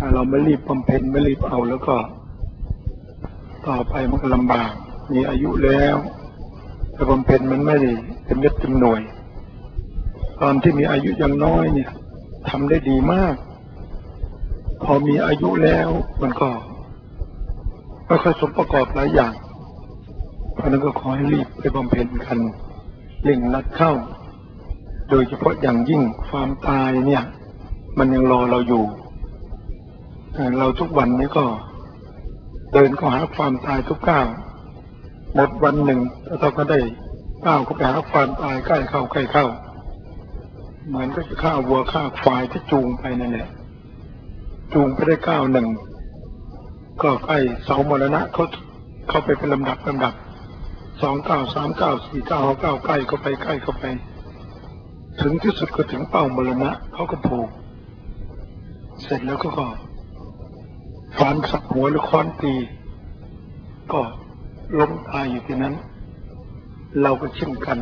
าเราไม่รีบบำเพ็ญไม่รีบเอาแล้วก็ต่อไปมันก็ลำบากมีอายุแล้วแต่บำเพ็ญมันไม่ได้เต็มเม็ดเต็มหน่วยตอนที่มีอายุยังน้อยเนี่ยทำได้ดีมากพอมีอายุแล้วมันก็ไม่ค่อยสมประกอบหลายอย่างเพราะนั้นก็ขอให้รีบไปบำเพ็ญกันเร่งรัดเข้าโดยเฉพาะอย่างยิ่งความตายเนี่ยมันยังรอเราอยู่เราทุกวันนี้ก็เดินเข้าหาความตายทุกก้าวหมดวันหนึ่งเราก็ได้ก้าวเข้าไปหาความตายใกล้เข้าใกล้เข้าเหมือนก็จะฆ่าวัวฆ่าควายที่จูงไปนั่นแหละจูงไปได้ก้าวหนึ่งก็ใกล้เสามรณะเข้าไปเป็นลำดับ2 ก้าว3 ก้าว4 ก้าว5 ก้าวใกล้เข้าไปใกล้เข้าไปถึงที่สุดก็ถึงเป้ามรณะเขาก็ผูกเสร็จแล้วก็ฟันสับหัวหรือค้อนตีก็ล้มตายอยู่ที่นั้นเราก็เช่นกัน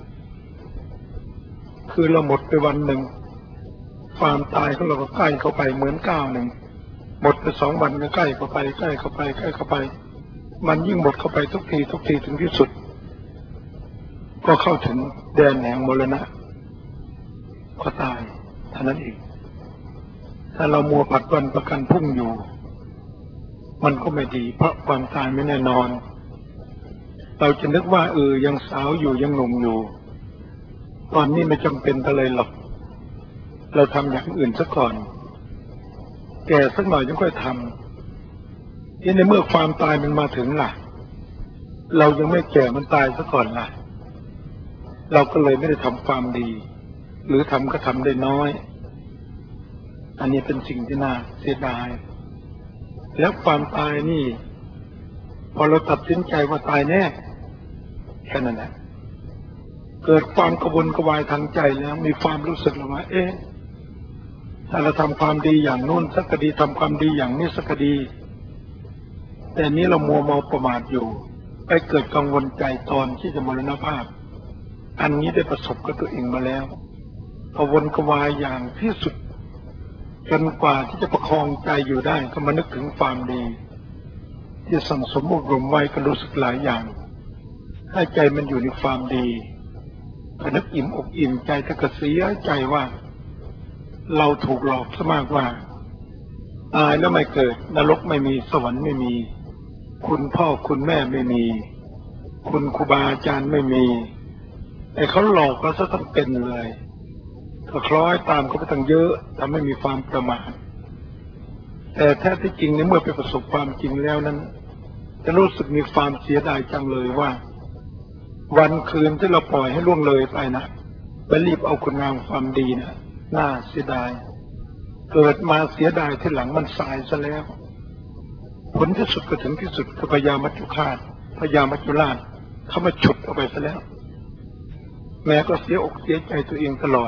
คือเราหมดไปวันหนึ่งความตายของเราก็ใกล้เข้าไปเหมือนก้าวหนึ่งหมดไป2 วันก็ใกล้เข้าไปใกล้เข้าไปใกล้เข้าไปมันยิ่งหมดเข้าไปทุกทีถึงที่สุดก็เข้าถึงแดนแห่งมรณะก็ตายเท่านั้นเองถ้าเรามัวผัดวันประกันพรุ่งอยู่มันก็ไม่ดีเพราะความตายไม่แน่นอนเราจะนึกว่ายังสาวอยู่ยังหนุ่มอยู่ตอนนี้ไม่จำเป็นอะไรหรอกเราทำอย่างอื่นซะก่อนแก่สักหน่อยยังค่อยทำที่ในเมื่อความตายมันมาถึงล่ะเรายังไม่แก่มันตายซะก่อนล่ะเราก็เลยไม่ได้ทำความดีหรือทำก็ทำได้น้อยอันนี้เป็นสิ่งที่น่าเสียดายแล้วความตายนี่พอเราตัดสินใจว่าตายแน่แค่นั้นแหละเกิดความกระวนกระวายทางใจแล้วมีความรู้สึกว่าถ้าเราทำความดีอย่างโน้นสักดีทำความดีอย่างนี้สักดีแต่นี้เรามัวเมาประมาทอยู่ไปเกิดกังวลใจตอนที่จะมรณภาพอันนี้ได้ประสบกับตัวเองมาแล้วกระวนกระวายอย่างที่สุดจนกว่าที่จะประคองใจอยู่ได้ก็มานึกถึงความดีที่สั่งสมอบรมไว้ก็รู้สึกหลายอย่างให้ใจมันอยู่ในความดีก็นึกอิ่มอกอิ่มใจแต่ก็เสียใจว่าเราถูกหลอกซะมากว่าตายแล้วไม่เกิดนรกไม่มีสวรรค์ไม่มีคุณพ่อคุณแม่ไม่มีคุณครูบาอาจารย์ไม่มีไอ้เขาหลอกเราซะทั้งเป็นเลยก็คล้อยตามเขาไปตั้งเยอะทำให้มีความประมาทแต่แท้ที่จริงในเมื่อไปประสบความจริงแล้วนั้นจะรู้สึกมีความเสียดายจังเลยว่าวันคืนที่เราปล่อยให้ล่วงเลยไปนะไปรีบเอาคุณงามความดีนะน่าเสียดายเกิดมาเสียดายที่หลังมันสายซะแล้วผลที่สุดก็ถึงที่สุดคือพญามัจจุราชเขามาฉุดเอาไปซะแล้วแม้ก็เสียอกเสียใจตัวเองตลอด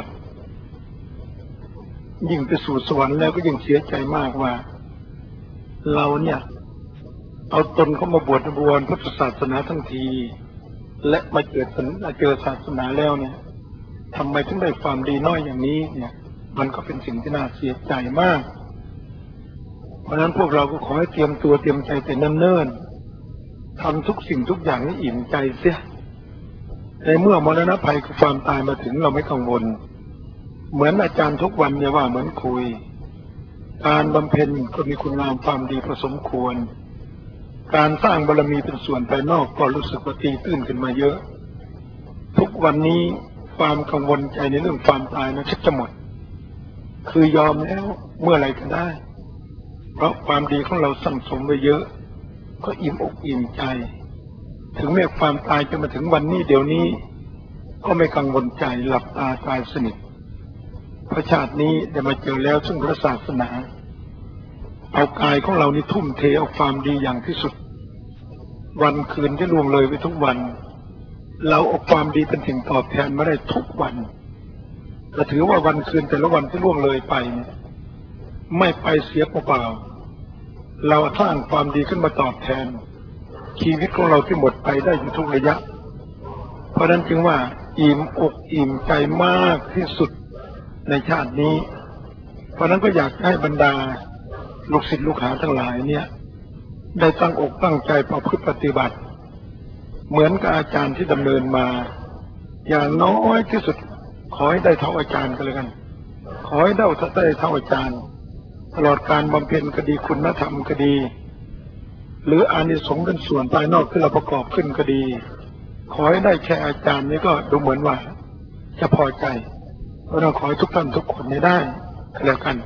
ยิ่งไปสู่สวรรค์แล้วก็ยิ่งเสียใจมากว่าเราเนี่ยเอาตนเข้ามาบวชในพุทธศาสนาทั้งทีและมาเจอศาสนาแล้วเนี่ยทำไมถึงได้ความดีน้อยอย่างนี้เนี่ยมันก็เป็นสิ่งที่น่าเสียใจมากเพราะฉะนั้นพวกเราก็ขอให้เตรียมตัวเตรียมใจแต่เนิ่นๆทำทุกสิ่งทุกอย่างให้อิ่มใจเสียในเมื่อมรณะภัยคือความตายมาถึงเราไม่กังวลเหมือนอาจารย์ทุกวันเนี่ยว่าเหมือนคุยการบำเพ็ญก็มีคุณงามความดีพอสมควรการสร้างบารมีเป็นส่วนภายนอกก็รู้สึกว่าตีตื้นขึ้นมาเยอะทุกวันนี้ความกังวลใจในเรื่องความตายนั้นชักจะหมดคือยอมแล้วเมื่อไรก็ได้เพราะความดีของเราสั่งสมไว้เยอะก็อิ่มอกอิ่มใจถึงแม้ความตายจะมาถึงวันนี้เดี๋ยวนี้ก็ไม่กังวลใจหลับตาตายสนิทพระชาตินี้ได้มาเจอแล้วซึ่งพระศาสนาเอากายของเรานี่ทุ่มเทเอาความดีอย่างที่สุดวันคืนที่ล่วงเลยไปทุกวันเราเอาความดีเป็นสิ่งตอบแทนมาได้ทุกวันแต่ถือว่าวันคืนแต่ละวันที่ล่วงเลยไปไม่ไปเสียเปล่าๆเราสร้างความดีขึ้นมาตอบแทนชีวิตของเราที่หมดไปได้อยู่ทุกระยะเพราะนั้นจึงว่าอิ่มอกอิ่มใจมากที่สุดในชาตินี้เพราะนั้นก็อยากให้บรรดาลูกศิษย์ลูกหาทั้งหลายเนี่ยได้ตั้งอกตั้งใจประพฤติปฏิบัติเหมือนกับอาจารย์ที่ดำเนินมาอย่างน้อยที่สุดขอให้ได้เท่าอาจารย์กันเลยกันขอให้ได้เท่าอาจารย์ตลอดการบำเพ็ญก็ดีคุณธรรมก็ดีหรืออานิสงส์เป็นส่วนภายนอกที่เราประกอบขึ้นก็ดีขอให้ได้แค่อาจารย์นี่ก็ดูเหมือนว่าจะพอใจเพราะเราขอให้ทุกท่านทุกคนได้แล้วกัน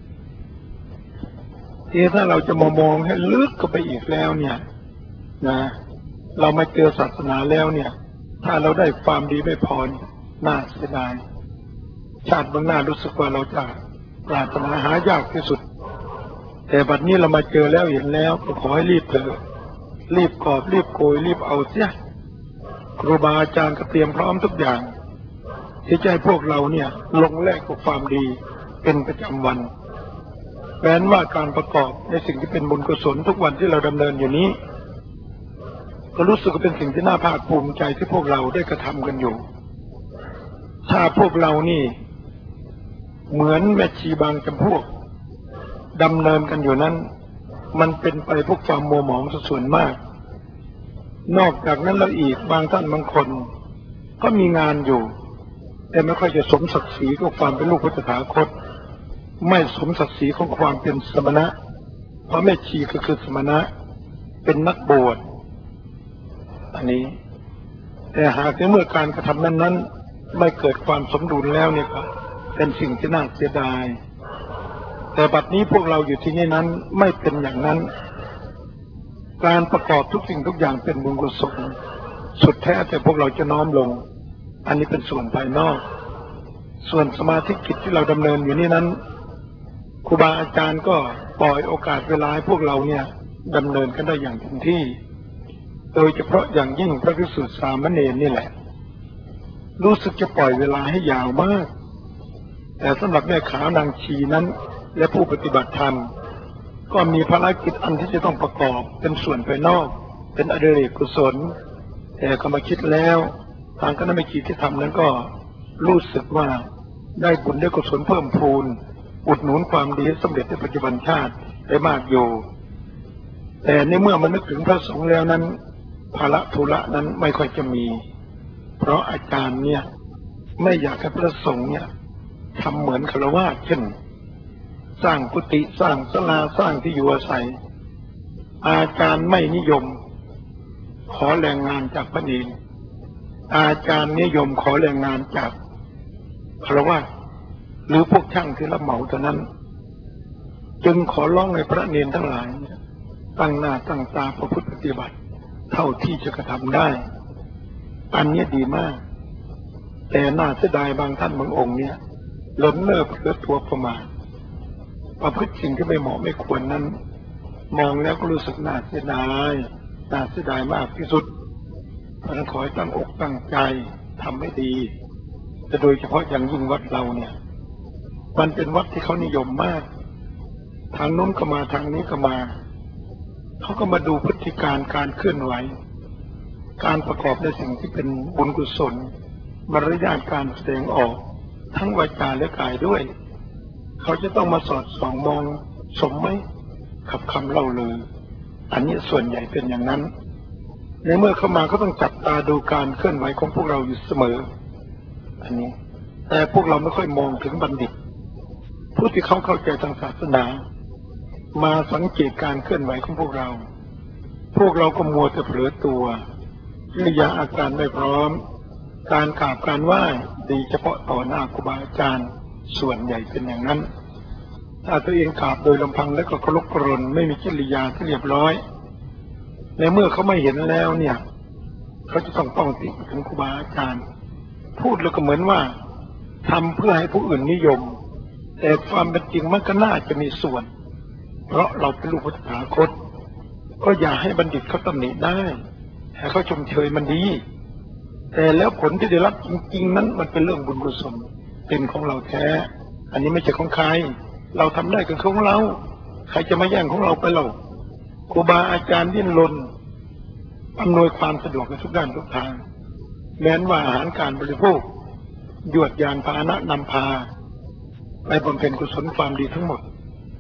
ที่ถ้าเราจะมองให้ลึกเข้าไปอีกแล้วเนี่ยนะเรามาเจอศาสนาแล้วเนี่ยถ้าเราได้ความดีไม่พอน่าเสียดายชาติเบื้องหน้ารู้สึกว่าเราจะปรารถนาหายากที่สุดแต่บัดนี้เรามาเจอแล้วเห็นแล้วก็ขอให้รีบเถอะรีบกอบรีบโกยรีบเอาเสียครูบาอาจารย์ก็เตรียมพร้อมทุกอย่างที่จะให้พวกเราเนี่ยลงแลกกับความดีเป็นประจำวันแม้ว่าการประกอบในสิ่งที่เป็นบุญกุศลทุกวันที่เราดำเนินอยู่นี้ก็รู้สึกว่าเป็นสิ่งที่น่าภาคภูมิใจที่พวกเราได้กระทำกันอยู่ถ้าพวกเรานี่เหมือนแม่ชีบางจำพวกดำเนินกันอยู่นั้นมันเป็นไปพวกความมัวหมองส่วนมากนอกจากนั้นแล้วอีกบางท่านบางคนก็มีงานอยู่แต่ไม่ค่อยจะสมศักดิ์ศรีของความเป็นลูกพระตถาคตไม่สมศักดิ์ศรีของความเป็นสมณะเพราะแม่ชีก็คือสมณะเป็นนักบวชอันนี้แต่หากในเมื่อการกระทำนั้นไม่เกิดความสมดุลแล้วเนี่ยก็เป็นสิ่งที่น่าเสียดายแต่บัดนี้พวกเราอยู่ที่นี่นั้นไม่เป็นอย่างนั้นการประกอบทุกสิ่งทุกอย่างเป็นบุญกุศลสุดแท้แต่พวกเราจะน้อมลงอันนี้เป็นส่วนภายนอกส่วนสมาธิกิจที่เราดำเนินอยู่นี่นั้นครูบาอาจารย์ก็ปล่อยโอกาสเวลาให้พวกเราเนี่ยดำเนินกันได้อย่างเต็มที่โดยเฉพาะอย่างยิ่งพระภิกษุสามเณรนี่แหละรู้สึกจะปล่อยเวลาให้ยาวมากแต่สำหรับแม่ขาวนางชีนั้นและผู้ปฏิบัติธรรมก็มีภารกิจอันที่จะต้องประกอบเป็นส่วนภายนอกเป็นอดิเรกกุศลแต่ก็มาคิดแล้วทางคณะแม่ชีที่ทำนั้นก็รู้สึกว่าได้บุญได้กุศลเพิ่มพูนอุดหนุนความดีสำเร็จในปัจจุบันชาติได้มากอยู่แต่ในเมื่อมันนึกถึงพระสงฆ์แล้วนั้นภาระธุระนั้นไม่ค่อยจะมีเพราะอาจารย์เนี่ยไม่อยากให้พระสงฆ์เนี่ยทำเหมือนฆราวาสเช่นสร้างกุฏิสร้างศาลาสร้างที่อยู่อาศัยอาจารย์ไม่นิยมขอแรงงานจากพระเนรอาจารย์นิยมขอแรงงานจากฆราวาสหรือพวกช่างที่รับเหมาเท่านั้นจึงขอร้องให้พระเนรทั้งหลายตั้งหน้าตั้งตาประพฤติปฏิบัติเท่าที่จะกระทำได้อันนี้ดีมากแต่น่าเสียดายบางท่านบางองค์เนี่ยเลินเล่อเพื่อตัวประมาทประพฤติสิ่งที่ไม่เหมาะไม่ควรนั้นมองแล้วก็รู้สึกน่าเสียดายมากที่สุดเพราะฉะนั้นขอให้ตั้งอกตั้งใจทำให้ดีแต่โดยเฉพาะอย่างยิ่งวัดเราเนี่ยมันเป็นวัดที่เขานิยมมากทางโน้นก็มาทางนี้ก็มาเขาก็มาดูพฤติการการเคลื่อนไหวการประกอบในสิ่งที่เป็นบุญกุศลมารยาทการแสดงออกทั้งวาจาและกายด้วยเขาจะต้องมาสอดส่องมองสมไหมขับคำเล่าเลยอันนี้ส่วนใหญ่เป็นอย่างนั้นในเมื่อเข้ามาก็ต้องจับตาดูการเคลื่อนไหวของพวกเราอยู่เสมออันนี้แต่พวกเราไม่ค่อยมองถึงบัณฑิตผู้ที่เขาเข้าใจทางศาสนามาสังเกตการเคลื่อนไหวของพวกเราก็มัวแต่เผลอตัวกิริยาอาการไม่พร้อมการกราบการไหว้ดีเฉพาะต่อหน้าครูบาอาจารย์ส่วนใหญ่เป็นอย่างนั้นถ้าตัวเองกราบโดยลำพังแล้วก็เคารพกรณไม่มีกิริยาที่เรียบร้อยในเมื่อเขาไม่เห็นแล้วเนี่ยเขาจะต้องติถึงครูบาอาจารย์พูดแล้วก็เหมือนว่าทำเพื่อให้ผู้อื่นนิยมแต่ความเป็นจริงมันก็น่าจะมีส่วนเพราะเราเป็นลูกพระตถาคตก็อย่าให้บัณฑิตเขาตำหนิได้ให้เขาชมเชยมันดีแต่แล้วผลที่ได้รับจริงๆนั้นมันเป็นเรื่องบุญกุศลเป็นของเราแท้อันนี้ไม่ใช่ของใครเราทำได้กับของเราใครจะมาแย่งของเราไปเราครูบาอาจารย์ดิ้นรนอำนวยความสะดวกในทุกด้านทุกทางแม้ว่าอาหารการบริโภคยวดยานพาหนะนำพาไปบำเพ็ญกุศลความดีทั้งหมด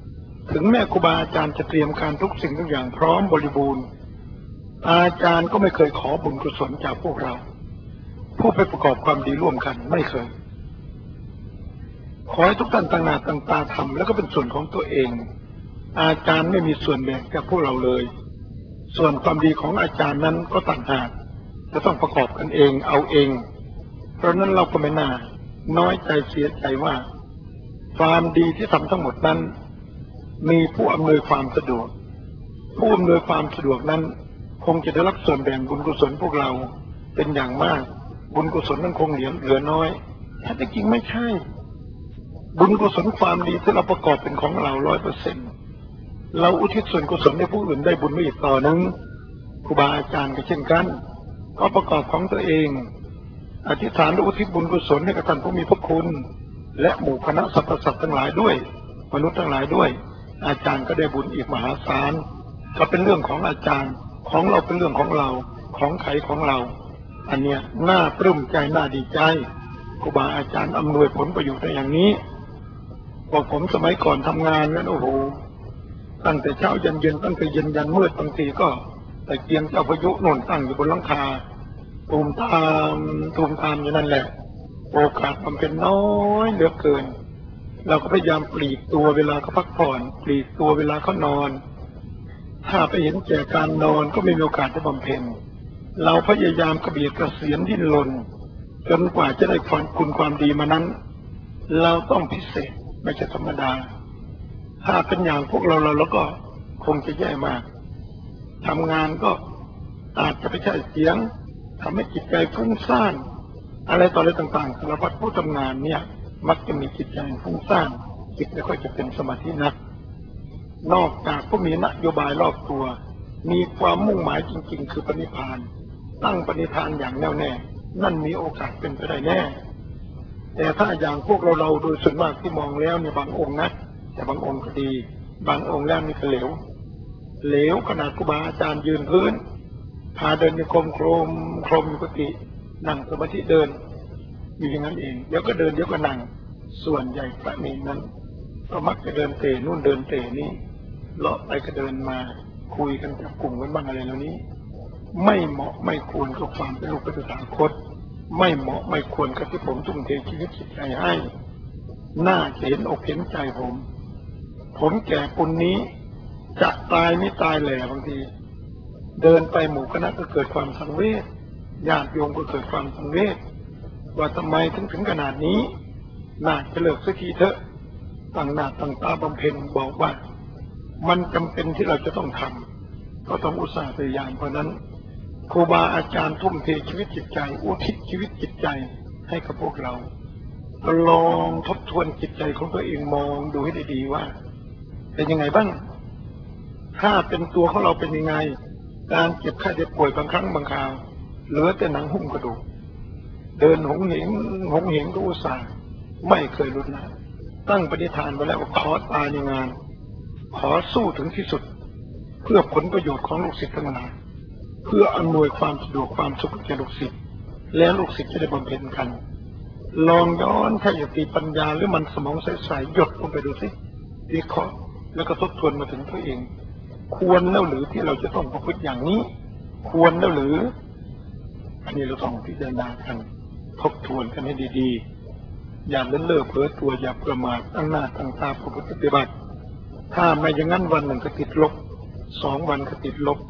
ถึงแม้ครูบาอาจารย์จะเตรียมการทุกสิ่งทุกอย่างพร้อมบริบูรณ์อาจารย์ก็ไม่เคยขอบุญกุศลจากพวกเราผู้ไปประกอบความดีร่วมกันไม่เคยขอให้ทุกท่านตั้งหน้าตั้งตาทำแล้วก็เป็นส่วนของตัวเองอาจารย์ไม่มีส่วนแบ่งจากพวกเราเลยส่วนความดีของอาจารย์นั้นก็ต่างหากจะต้องประกอบกันเองเอาเองเพราะนั้นเราก็ไม่น่าน้อยใจเสียใจว่าความดีที่ทำทั้งหมดนั้นมีผู้อำนวยความสะดวกผู้อำนวยความสะดวกนั้นคงจะได้รับส่วนแบ่งบุญกุศลพวกเราเป็นอย่างมากบุญกุศลนั้นคงเหลือน้อยแท้จริงไม่ใช่บุญกุศลความดีที่เราประกอบเป็นของเรา100%เราอุทิศส่วนกุศลให้ผู้อื่นได้บุญไม่อีกต่อนึงครูบาอาจารย์ก็เช่นกันก็ประกอบของตัวเองอธิษฐานและอุทิศบุญกุศลให้กับท่านผู้มีพระคุณและหมู่คณะสรรพสัตว์ทั้งหลายด้วยมนุษย์ทั้งหลายด้วยอาจารย์ก็ได้บุญอีกมหาศาลก็เป็นเรื่องของอาจารย์ของเราเป็นเรื่องของเราของใครของเราอันเนี้ยน่าปลื้มใจน่าดีใจครูบาอาจารย์อำนวยผลประโยชน์ได้อย่างนี้บอกผมสมัยก่อนทำงานนั้นโอ้โหตั้งแต่เช้ายันเย็นตั้งแต่เย็นยันมืดบางทีก็แต่เกียงเจ้าพายุโน่นตั้งอยู่บนหลังคาตูมตามอยู่นั่นแหละโอกาสมันเป็นน้อยเหลือเกินเราก็พยายามปลีกตัวเวลาเขาพักผ่อนปลีกตัวเวลาเขานอนถ้าไปเห็นแก่การนอนก็ไม่มีโอกาสจะบำเพ็ญเราพยายามกระเบียดกระเสียนดิ้นรนจนกว่าจะได้ความดีมานั้นเราต้องพิเศษไม่ใช่ธรรมดาถ้าเป็นอย่างพวกเราแล้วก็คงจะแย่มากทำงานก็อาจจะไม่ใช่เสียงทำให้จิตใจฟุ้งซ่านอะไรต่ออะไรต่างๆสารพัดผู้ทำงานเนี่ยมักจะมีจิตใจฟุ้งซ่านจิตไม่ค่อยจะเป็นสมาธินักนอกจากผู้มีนโยบายรอบตัวมีความมุ่งหมายจริงๆคือปณิพานตั้งปณิธานอย่างแน่วแน่นั่นมีโอกาสเป็นไปได้แน่แต่ถ้าอย่างพวกเราโดยส่วนมากที่มองแล้วเนี่ยบางองค์นะแต่บางองค์ก็ดีบางองค์แล้วนี่ก็เหลวขนาดครูบาอาจารย์ยืนพื้นพาเดินในโครมอยู่ปกตินั่งสมาธิเดินอยู่อย่างนั้นเองเดี๋ยวก็เดินเดี๋ยวก็นั่งส่วนใหญ่พระเนรนั้นก็มักจะเดินเตะนู่นเดินเตะนี่เลาะไปก็เดินมาคุยกันจับกลุ่มกันบ้างอะไรเหล่านี้ไม่เหมาะไม่ควรกับความเป็นลูกพระตถาคตไม่เหมาะไม่ควรกับที่ผมทุ่มเทชีวิตจิตใจให้น่าจะเห็นอกเห็นใจผมแก่ปุณนี้จะตายไม่ตายแหล่บางทีเดินไปหมู่คณะก็เกิดความสังเวชญาติโยมก็เกิดความสังเวชว่าทำไมถึงขนาดนี้น่าจะเลิกสักทีเถอะตั้งหน้าตั้งตาบำเพ็ญบอกว่ามันจำเป็นที่เราจะต้องทำก็ต้องอุตส่าห์พยายามเพราะนั้นครูบาอาจารย์ทุ่มเทชีวิตจิตใจอุทิศชีวิตจิตใจให้กับพวกเราลองทบทวนจิตใจของตัวเองมองดูให้ดีๆว่าเป็นยังไงบ้างถ้าเป็นตัวของเราเป็นยังไงการเจ็บไข้ได้ป่วยบางครั้งบางคราวเหลือแต่หนังหุ้มกระดูกเดินหงเหงก็อุตส่าห์ไม่เคยลดละตั้งปณิธานไว้แล้วว่าขอตายในงานขอสู้ถึงที่สุดเพื่อผลประโยชน์ของลูกศิษย์ทั้งหลายเพื่ออำนวยความสะดวกความสุขแก่ลูกศิษย์และลูกศิษย์จะได้บำเพ็ญกันลองย้อนถ้าอยากมีปัญญาหรือมันสมองใสๆหยดลงไปดูสิวิเคราะห์แล้วก็ทบทวนมาถึงตัวเองควรแล้วหรือที่เราจะต้องประพฤติอย่างนี้ควรแล้วหรืออันนี้เราต้องพิจารณากันทบทวนกันให้ดีๆอย่าเลิกเพ้อตัวอย่าประมาทตั้งหน้าตั้งตาประพฤติปฏิบัติถ้าไม่อย่างนั้นวันหนึ่งก็ติดลบ2 วันก็ติดลบ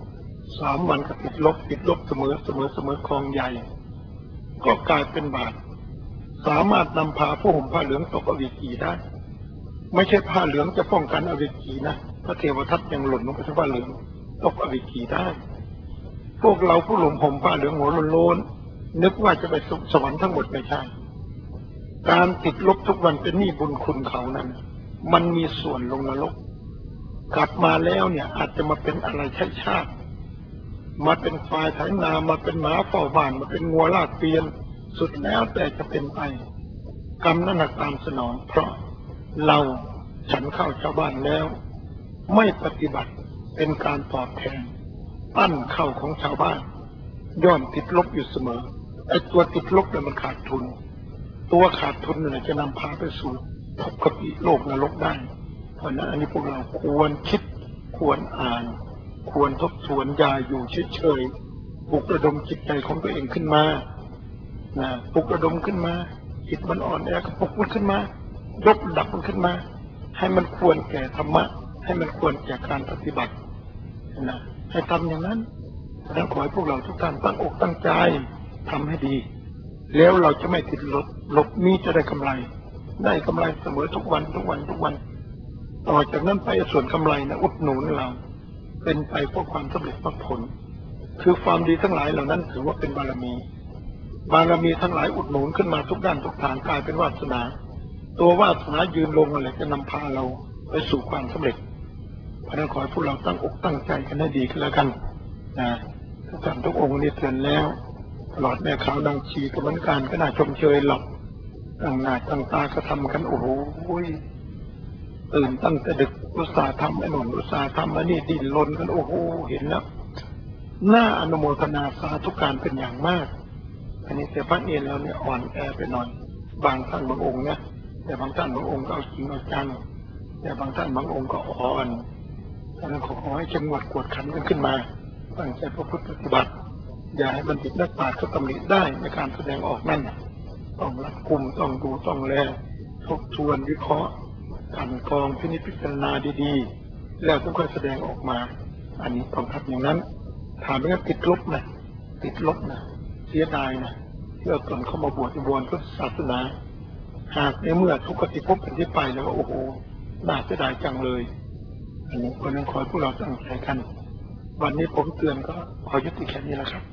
3 วันก็ติดลบเสมอคลองใหญ่ก็กลายเป็นบาปสามารถนำพาผู้ห่มผ้าเหลืองตกอเวจีได้ไม่ใช่ผ้าเหลืองจะป้องกันอเวจีนะพระเทวทัตยังหล่นลงไปที่ผ้าเหลืองตกอเวจีได้พวกเราผู้ห่มผ้าเหลืองหัวโล้นนึกว่าจะไปสวรรค์ทั้งหมดไม่ใช่การติดลบทุกวันเป็นหนี้บุญคุณเขานั้นมันมีส่วนลงนรกกลับมาแล้วเนี่ยอาจจะมาเป็นอะไรใช้ชาติมาเป็นฝ่ายไถนามาเป็นหมาเฝ้าบ้านมาเป็นงัวลากเกวียนสุดแล้วแต่จะเป็นไปกรรมนั้นตามสนองเพราะเราฉันเข้าชาวบ้านแล้วไม่ปฏิบัติเป็นการตอบแทนปั้นเข้าของชาวบ้านย่อมติดลบอยู่เสมอไอ้ตัวติดลบเนี่ยมันขาดทุนตัวขาดทุนเนี่ยจะนำพาไปสู่ทุกขติโลกนรกได้ราะนั้นอันนี้พวกเราควรคิดควรอ่านควรทบทวนอย่าอยู่เฉยๆปลุกระดมจิตใจของตัวเองขึ้นมาปลุกระดมขึ้นมาจิตมันอ่อนแอก็ปลุกมันขึ้นมายกระดับมันขึ้นมาให้มันควรแก่ธรรมะให้มันควรแก่การปฏิบัติให้ทำอย่างนั้นดังขอให้พวกเราทุกท่านตั้งอกตั้งใจทำให้ดีแล้วเราจะไม่ติดลบนี้จะได้กำไรเสมอทุกวันต่อจากนั้นไปส่วนกำไรนะอุดหนุนเราเป็นไปเพื่อความสำเร็จมรรคผลคือความดีทั้งหลายเหล่านั้นถือว่าเป็นบารมีทั้งหลายอุดหนุนขึ้นมาทุกด้านทุกทางกลายเป็นวาสนาตัววาสนายืนลงอะไรจะนำพาเราไปสู่ความสำเร็จเพราะนั้นขอให้พวกเราตั้งอกตั้งใจกันให้ดีขึ้นแล้วกันทุกท่านทุกองค์นี้เตือนแล้วตลอดแม่ขาวดังชีกระบวนการก็น่าชมเชยหรอกตั้งหน้าตั้งตากระทำกันโอ้โหตื่นตั้งแต่ดึกอุตสาห์ทำไอ้หนุ่มอุตสาห์ทำอันนี้ดิ้นรนกันโอ้โหเห็นแล้วน่าอนุโมทนาสาธุการเป็นอย่างมากอันนี้แต่พระเนรเราเนี่ยอ่อนแอไปหน่อยบางท่านบางองค์นะแต่บางท่านบางองค์ก็เอาจริงเอาจังแต่บางท่านบางองค์ก็อ่อนดังนั้นขอให้เข้มงวดกวดขันกันขึ้นมาตั้งใจประพฤติปฏิบัติอย่าให้บัณฑิตนักปราชญ์เขาตำหนิได้ในการแสดงออกนั่นต้องรัดกุมต้องดูต้องแลทบทวนวิเคราะห์กันกองพินิจพิจารณาดีๆแล้วต้องค่อยแสดงออกมาอันนี้ต้องทำอย่างนั้นถามไม่งั้นติดลบนะเสียดายนะที่เอาตนเข้ามาบวชในพุทธศาสนาหากในเมื่อทุกขติภพเป็นที่ไปแล้วโอ้โหน่าเสียดายจังเลยอันนี้คนนั้นขอพวกเราตั้งใจกันวันนี้ผมเตือนก็ขอยุติแค่นี้แล้วครับ